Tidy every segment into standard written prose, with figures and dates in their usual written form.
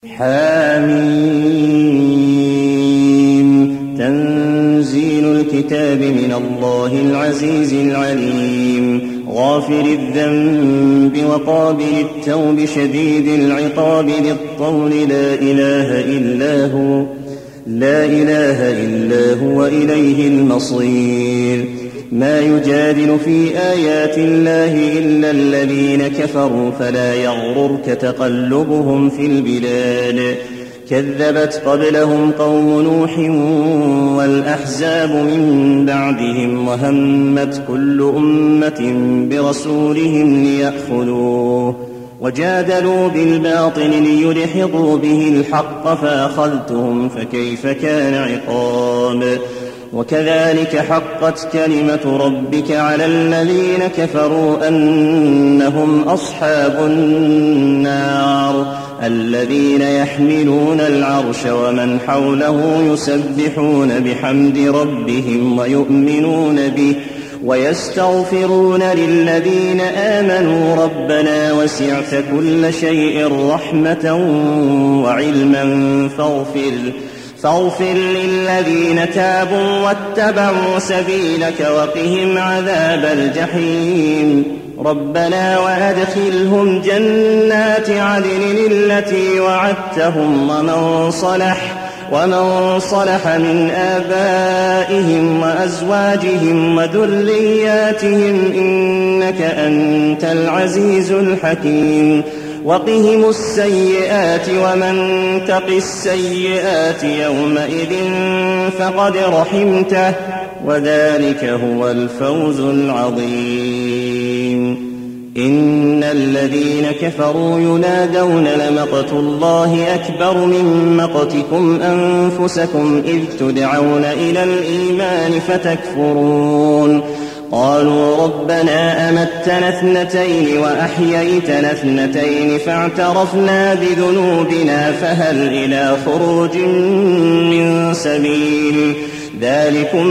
حميم تنزيل الكتاب من الله العزيز العليم غافر الذنب وقابل التوب شديد العقاب ذي الطول لا إله إلا هو إليه المصير ما يجادل في آيات الله إلا الذين كفروا فلا يغررك تقلبهم في البلاد كذبت قبلهم قوم نوح والأحزاب من بعدهم وهمت كل أمة برسولهم ليأخذوه وجادلوا بالباطل ليدحضوا به الحق فأخذتهم فكيف كان عقاب وكذلك حقت كلمة ربك على الذين كفروا أنهم أصحاب النار الذين يحملون العرش ومن حوله يسبحون بحمد ربهم ويؤمنون به ويستغفرون للذين آمنوا ربنا وسعت كل شيء رحمة وعلما فاغفر للذين تابوا واتبعوا سبيلك وقهم عذاب الجحيم ربنا وأدخلهم جنات عدن التي وعدتهم ومن صلح من آبائهم وأزواجهم وذرياتهم إنك أنت العزيز الحكيم وقهم السيئات ومن تق السيئات يومئذ فقد رحمته وذلك هو الفوز العظيم إن الذين كفروا ينادون لمقت الله أكبر من مقتكم أنفسكم إذ تدعون إلى الإيمان فتكفرون قالوا ربنا أمتنا اثنتين وأحييتنا اثنتين فاعترفنا بذنوبنا فهل إلى خروج من سبيل ذلكم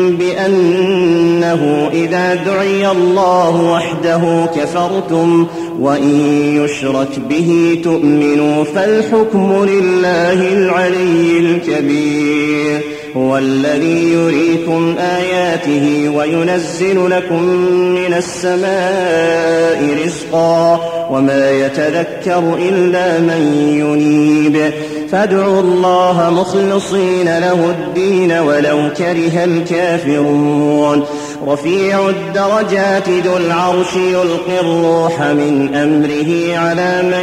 بأنه إذا دعي الله وحده كفرتم وإن يشرك به تؤمنوا فالحكم لله العلي الكبير هو الذي يريكم آياته وينزل لكم من السماء رزقا وما يتذكر إلا من ينيب فادعوا الله مخلصين له الدين ولو كره الكافرون رفيع الدرجات ذو العرش يلقي الروح من أمره على من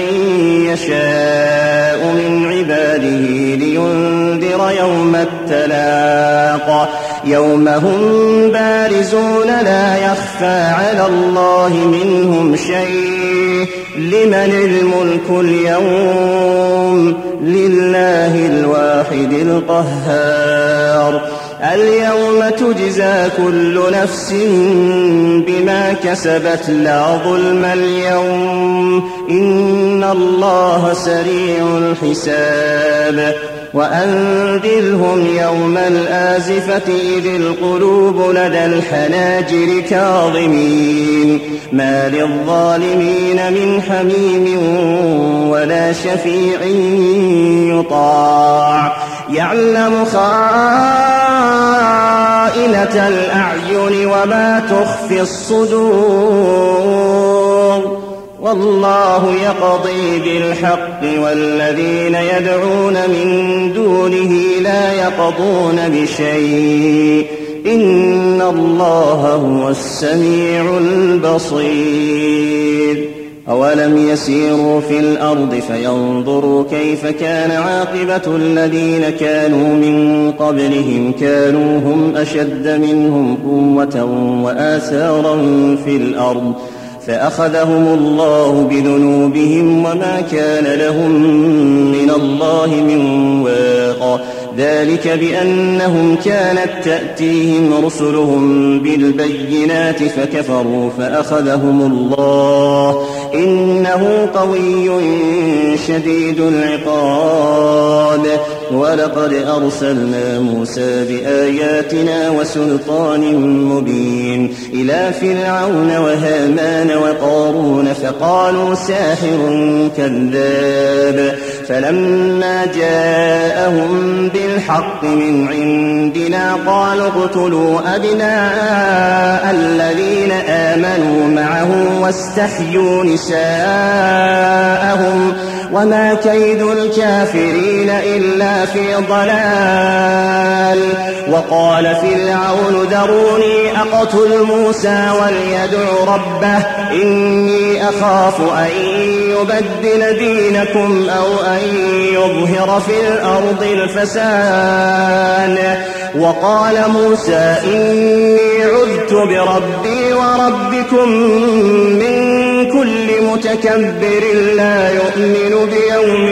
يشاء من عباده لينذر يوم التلاق يوم هم بارزون لا يخفى على الله منهم شيء لمن الملك اليوم لله الواحد القهار اليوم تجزى كل نفس بما كسبت لا ظلم اليوم إن الله سريع الحساب وأنذرهم يوم الآزفة إذ القلوب لدى الحناجر كاظمين ما للظالمين من حميم ولا شفيع يطاع يعلم خائنة الأعين وما تخفي الصدور والله يقضي بالحق والذين يدعون من دونه لا يقضون بشيء إن الله هو السميع البصير أولم يسيروا في الأرض فينظروا كيف كان عاقبة الذين كانوا من قبلهم كانوا هم أشد منهم قوة وآثارا في الأرض فأخذهم الله بذنوبهم وما كان لهم من الله من واق ذلك بأنهم كانت تأتيهم رسلهم بالبينات فكفروا فأخذهم الله إنه قوي شديد العقاب ولقد أرسلنا موسى بآياتنا وسلطان مبين إلى فرعون وهامان وقارون فقالوا ساحر كذاب فلما جاءهم بالحق من عندنا قالوا اقتلوا أبناء الذين آمنوا معه واستحيوا نساءهم وما كيد الكافرين إلا في ضلال. وقال فرعون ذروني أقتل موسى وليدع ربه إني أخاف أن يبدل دينكم أو أن يظهر في الأرض الفساد. وقال موسى إني عذت بربي وربكم من كل متكبر لا يؤمن بيوم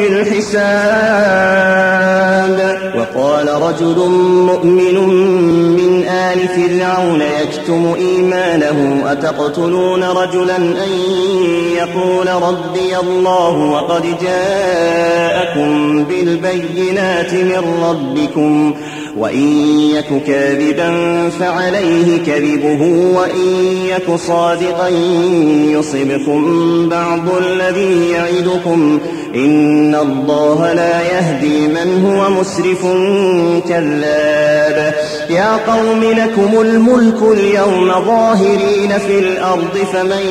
الحساب. وقال رجل مؤمن من آل فرعون يكتم إيمانه أتقتلون رجلا أن يقول ربي الله وقد جاءكم بالبينات من ربكم وإن يك كاذبا فعليه كذبه وإن يك صادقا يصبكم بعض الذي يعدكم إن الله لا يهدي من هو مسرف كذاب. يا قوم لكم الملك اليوم ظاهرين في الأرض فمن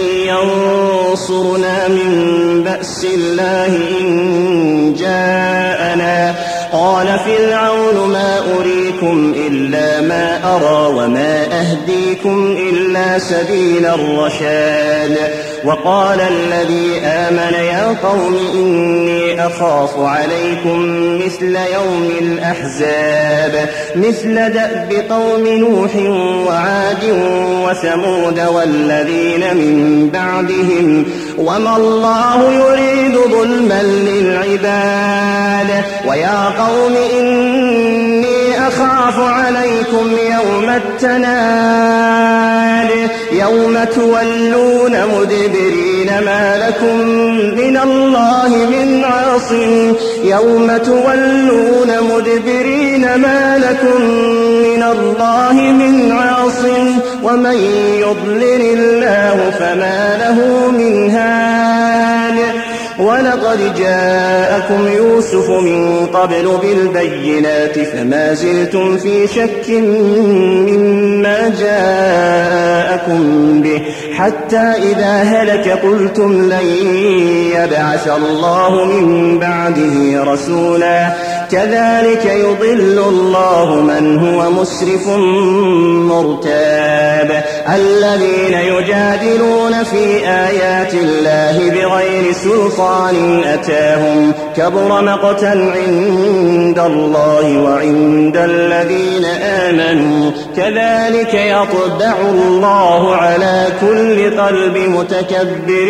ينصرنا من بأس الله إن جاءنا. قال فرعون ما أريكم إلا ما أرى وما أهديكم إلا سبيل الرشاد. وقال الذي آمن يا قوم إني أخاف عليكم مثل يوم الأحزاب مثل دأب قوم نوح وعاد وثمود والذين من بعدهم وما الله يريد ظلما للعباد. ويا قوم إني أخاف عليكم يوم التناد يوم تولون مدبرين ما لكم من الله من عاصم يوم تولون مدبرين ما لكم من الله من عاصم ومن يضلل الله فما له من هاد. ولقد جاءكم يوسف من قبل بالبينات فما زلتم في شك مما جاءكم به حتى إذا هلك قلتم لن يبعث الله من بعده رسولا كذلك يضل الله من هو مسرف مرتاب. الذين يجادلون في آيات الله بغير سلطان أتاهم كبر مقتا عند الله وعند الذين آمنوا كذلك يطبع الله على كل قلب متكبر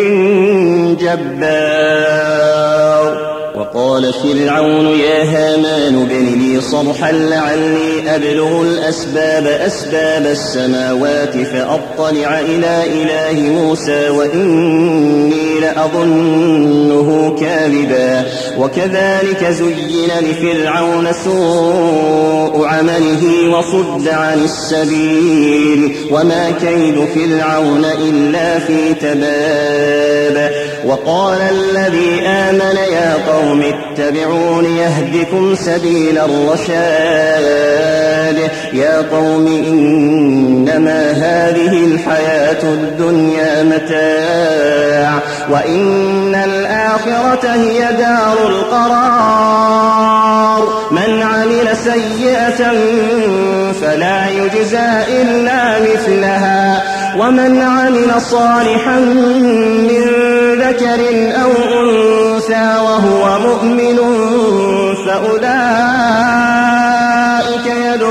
جبار. وقال فرعون يا هامان ابن لي صرحا لعلي أبلغ أسباب السماوات فأطلع إلى إله موسى وإني لأظنه كاذبا. وكذلك زين لفرعون سوء عمله وصد عن السبيل وما كيد فرعون إلا في تباب. وقال الذي آمن يا قوم اتبعون يهدكم سبيل الرشاد. يا قوم إنما هذه الحياة الدنيا متاع وإن الآخرة هي دار القرار. من عمل سيئة فلا يجزى إلا مثلها ومن عمل صالحا من ذكر أو أنثى وهو مؤمن فأولئك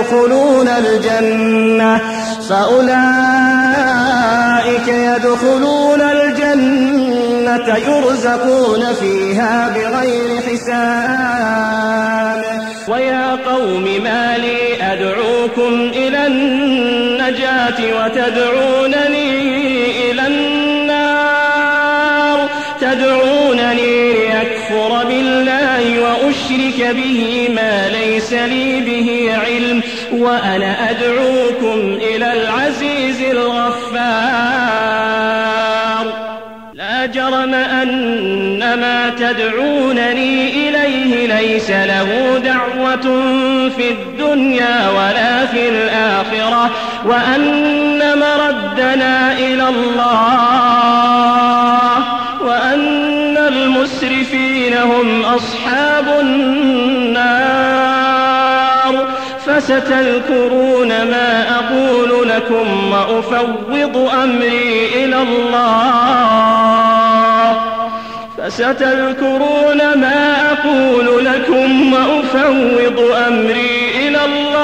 يدخلون الجنة يرزقون فيها بغير حساب. ويا قوم ما لي أدعوكم إلى النجاة وتدعونني إلى النار تدعونني ليكفر بالله وأشرك أشرك به ما ليس لي به علم وأنا أدعوكم إلى العزيز الغفار لا جرم أن ما تدعونني إليه ليس له دعوة في الدنيا ولا في الآخرة وأن مردنا إلى الله وأن المسرفين هم أصحاب النار فستذكرون ما أقول لكم وأفوض أمري إلى الله فستذكرون ما أقول لكم وأفوض أمري إلى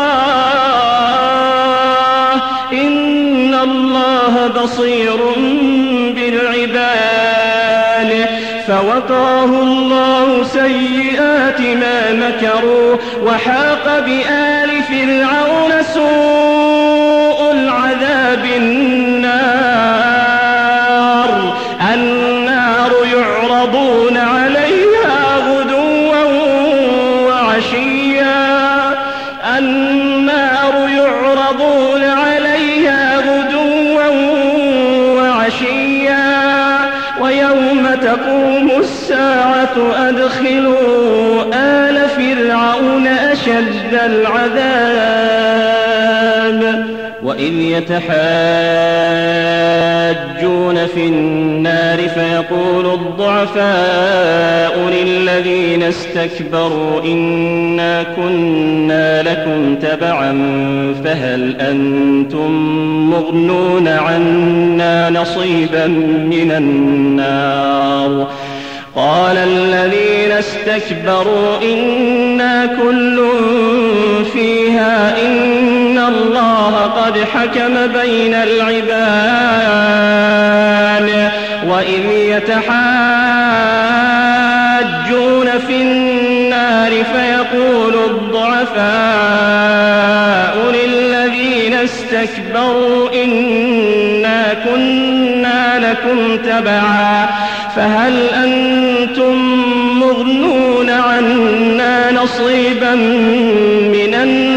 الله إن الله بصير بالعباد فوقاه الله سيئات ما مكروا وحاق بآل فرعون سوء العذاب النار يعرضون عليها غدوا وعشيا ويوم تقوم الساعة أدخلوا آل فرعون أشد العذاب وإذ يتحاجون في النار فيقول الضعفاء للذين استكبروا إنا كنا لكم تبعا فهل أنتم مغنون عنا نصيبا من النار قال الذين استكبروا إنا كل فيها إن الله قد حكم بين العباد وإذ يتحاجون في النار فيقول الضعفاء للذين استكبروا إنا كنا لكم تبعا فهل أنتم مغنون عنا نصيبا من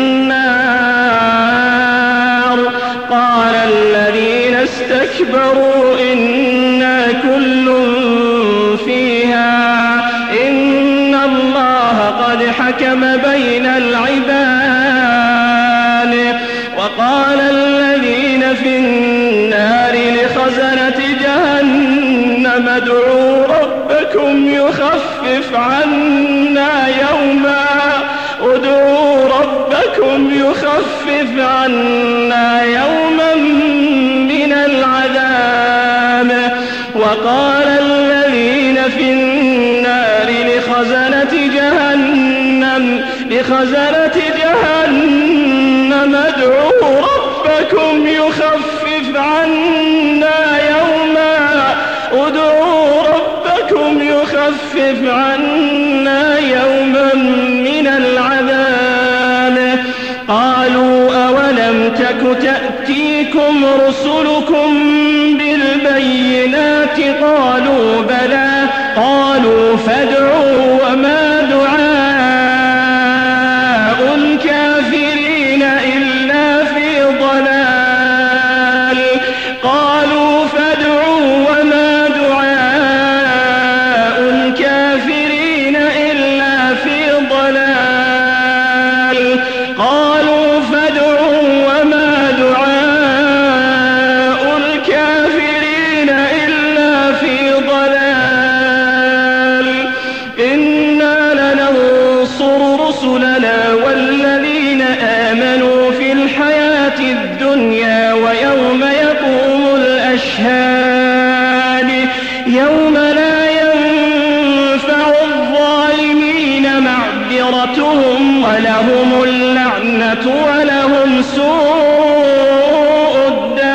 النار قال الذين استكبروا إنا كل فيها إن الله قد حكم بين العباد وقال الذين في النار لخزنة جهنم ادعوا ربكم يخفف عنا يوما من العذاب وقال الذين في النار لخزنة جهنم ادعوا ربكم يخفف عنا يوما من العذاب قالوا أولم تك تأتيكم رسلكم بالبينات قالوا بلى قالوا فادعوا وما دعاء الكافرين إلا في ضلال قالوا فادعوا وما دعاء الكافرين إلا في ضلال قالوا فادعوا وما دعاء الكافرين إلا في ضلال إنا لننصر رسلنا والذين آمنوا في الحياة الدنيا ويوم يقوم الأشهاد يوم لا ينفع الظالمين معذرتهم ولهم اللعنة ولهم سوء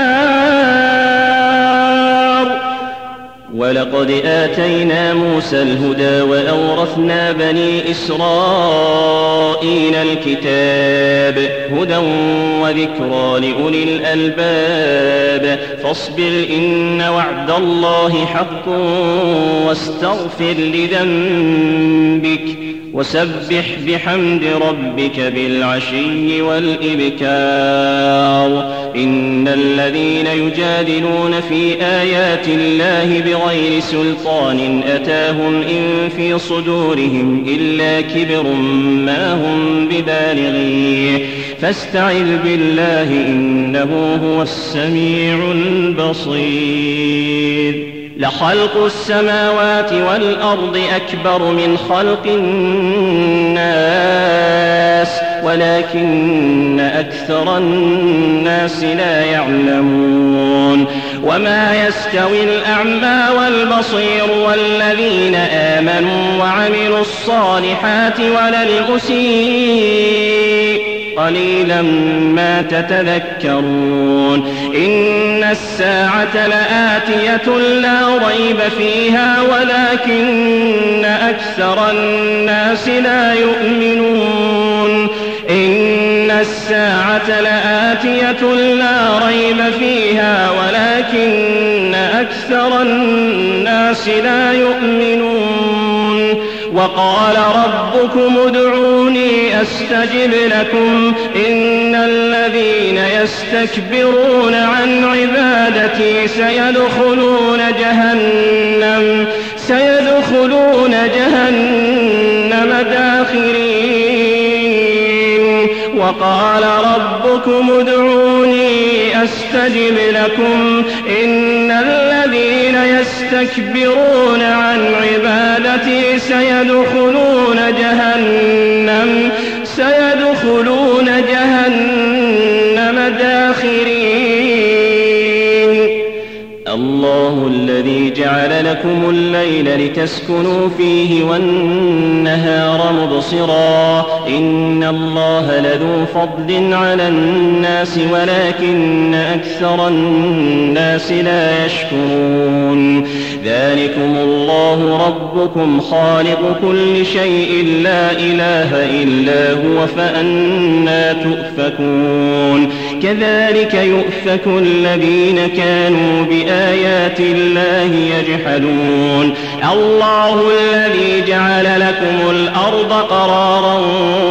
الدار ولقد آتينا موسى الهدى وأورثنا بني إسرائيل الكتاب هدى وذكرى لأولي الألباب فاصبر إن وعد الله حق واستغفر لذنبك وسبح بحمد ربك بالعشي والإبكار إن الذين يجادلون في آيات الله بغير سلطان أتاهم إن في صدورهم إلا كبر ما هم ببالغيه فاستعذ بالله إنه هو السميع البصير لخلق السماوات والأرض أكبر من خلق الناس ولكن أكثر الناس لا يعلمون وما يستوي الأعمى والبصير والذين آمنوا وعملوا الصالحات ولا المسيء قليلا ما تتذكرون إن الساعة لآتية لا ريب فيها ولكن أكثر الناس لا يؤمنون إن الساعة لآتية لا ريب فيها ولكن أكثر الناس لا يؤمنون وقال ربكم ادعوني أستجب لكم إن الذين يستكبرون عن عبادتي سيدخلون جهنم داخرين وقال ربكم ادعوني أستجب لكم إن الذين يستكبرون عن عبادتي سيدخلون جهنم داخرين الله الذي جعل لكم الليل لتسكنوا فيه والنهار مبصرا إن الله لذو فضل على الناس ولكن أكثر الناس لا يشكرون ذلكم الله ربكم خالق كل شيء لا إله إلا هو فأنى تؤفكون كذلك يؤفك الذين كانوا بآيات الله يجحدون الله الذي جعل لكم الأرض قرارا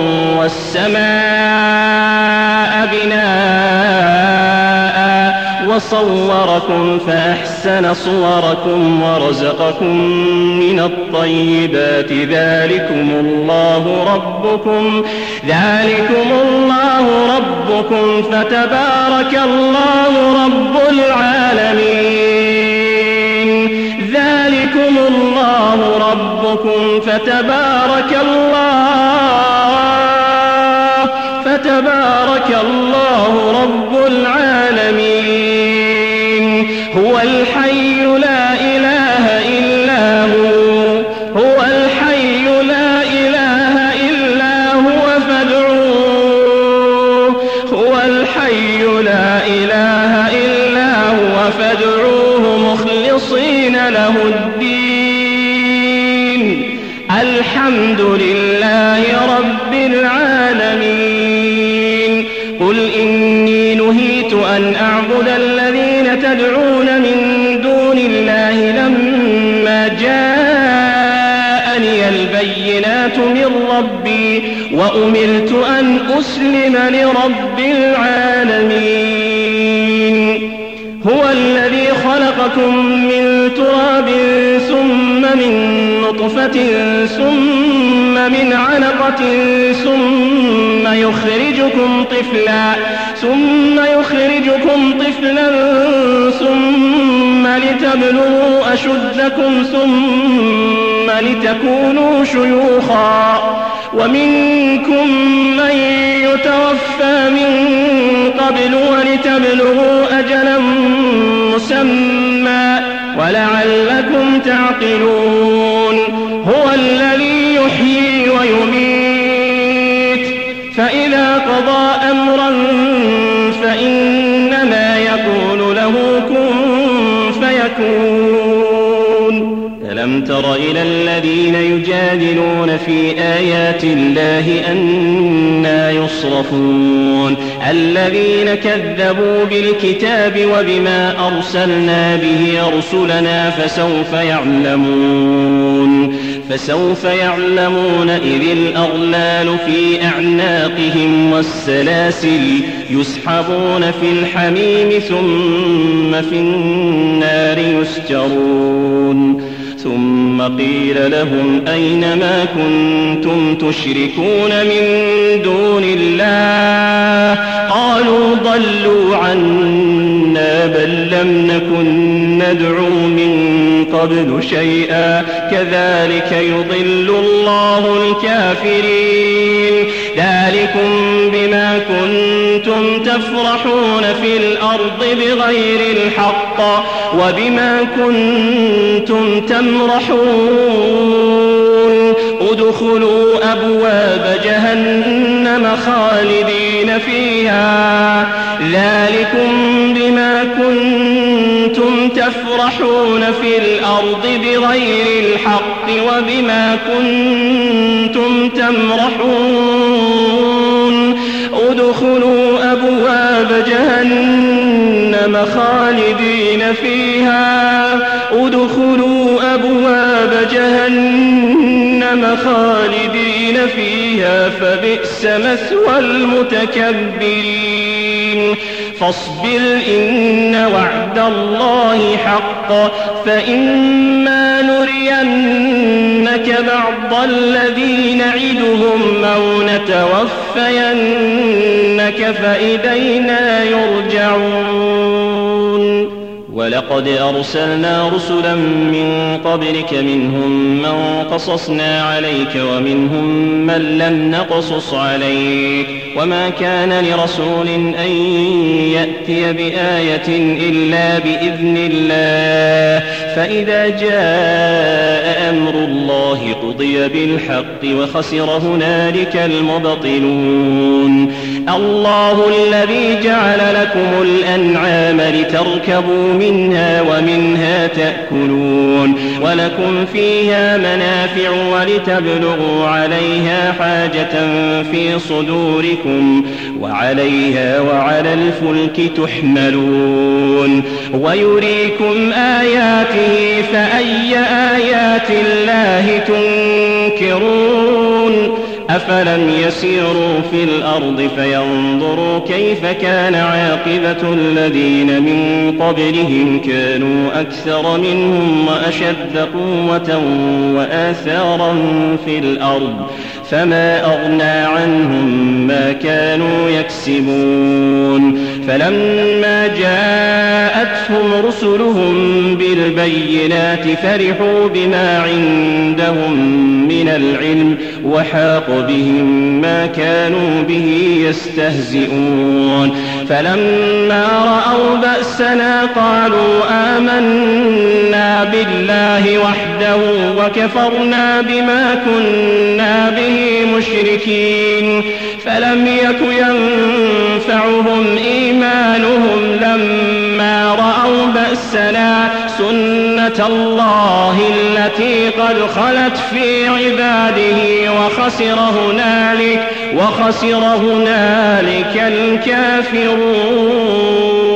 والسماء بناء وصوركم فأحسن صوركم ورزقكم من الطيبات ذلكم الله ربكم فتبارك الله رب العالمين ذلكم الله ربكم فتبارك الله رب العالمين هو الحي لا إله إلا هو الحي لا إله إلا هو فادعوه هو الحي لا إله إلا هو فادعوه مخلصين له الدين الحمد لله رب العالمين قل إني نهيت أن أعبد الذين تدعون من دون الله لما جاءني البينات من ربي وأمرت أن أسلم لرب العالمين هو الذي خلقكم من تراب ثم من نطفة ثم من علقة ثم يخرجكم طفلا ثم لتبلغوا أشدكم ثم لتكونوا شيوخا ومنكم من يتوفى من قبل ولتبلغوا أجلا مسمى ولعلكم تعقلون هو الذي يحيي ويميت فإذا قضى أمرا فإنما يقول له كن فيكون ألم تر إلى الذين يجادلون في آيات الله أنى يصرفون الذين كذبوا بالكتاب وبما أرسلنا به رسلنا فسوف يعلمون إذ الأغلال في أعناقهم والسلاسل يسحبون في الحميم ثم في النار يسجرون ثم قيل لهم أين ما كنتم تشركون من دون الله قالوا ضلوا عنا بل لم نكن ندعو من قبل شيئا كذلك يضل الله الكافرين ذلكم بما كنتم تفرحون في الأرض بغير الحق وبما كنتم تمرحون ادخلوا أبواب جهنم خالدين فيها ذلكم بما كنتم تفرحون في الأرض بغير الحق وبما كنتم تمرحون ادخلوا أبواب جهنم خالدين فيها فبئس مثوى المتكبرين فاصبر إن وعد الله حق فإما نرينك بعض الذي نعدهم أو نتوفينك فإلينا يرجعون ولقد أرسلنا رسلا من قبلك منهم من قصصنا عليك ومنهم من لم نقصص عليك وما كان لرسول أن يأتي بآية إلا بإذن الله فإذا جاء أمر الله قضي بالحق وخسر هنالك المبطلون الله الذي جعل لكم الأنعام لتركبوا منها ومنها تأكلون ولكم فيها منافع ولتبلغوا عليها حاجة في صدوركم وعليها وعلى الفلك تحملون ويريكم آياته فأي آيات الله تنكرون أفلم يسيروا في الأرض فينظروا كيف كان عاقبة الذين من قبلهم كانوا أكثر منهم وأشد قوة وآثارا في الأرض فما أغنى عنهم ما كانوا يكسبون فلما جاءتهم رسلهم بالبينات فرحوا بما عندهم من العلم وحاق بهم ما كانوا به يستهزئون فلما رأوا بأسنا قالوا آمنا بالله وحده وكفرنا بما كنا به مشركين فلم يك ينفعهم إيمانهم لما رأوا بأسنا سنة الله التي قد خلت في عباده وخسر هنالك الكافرون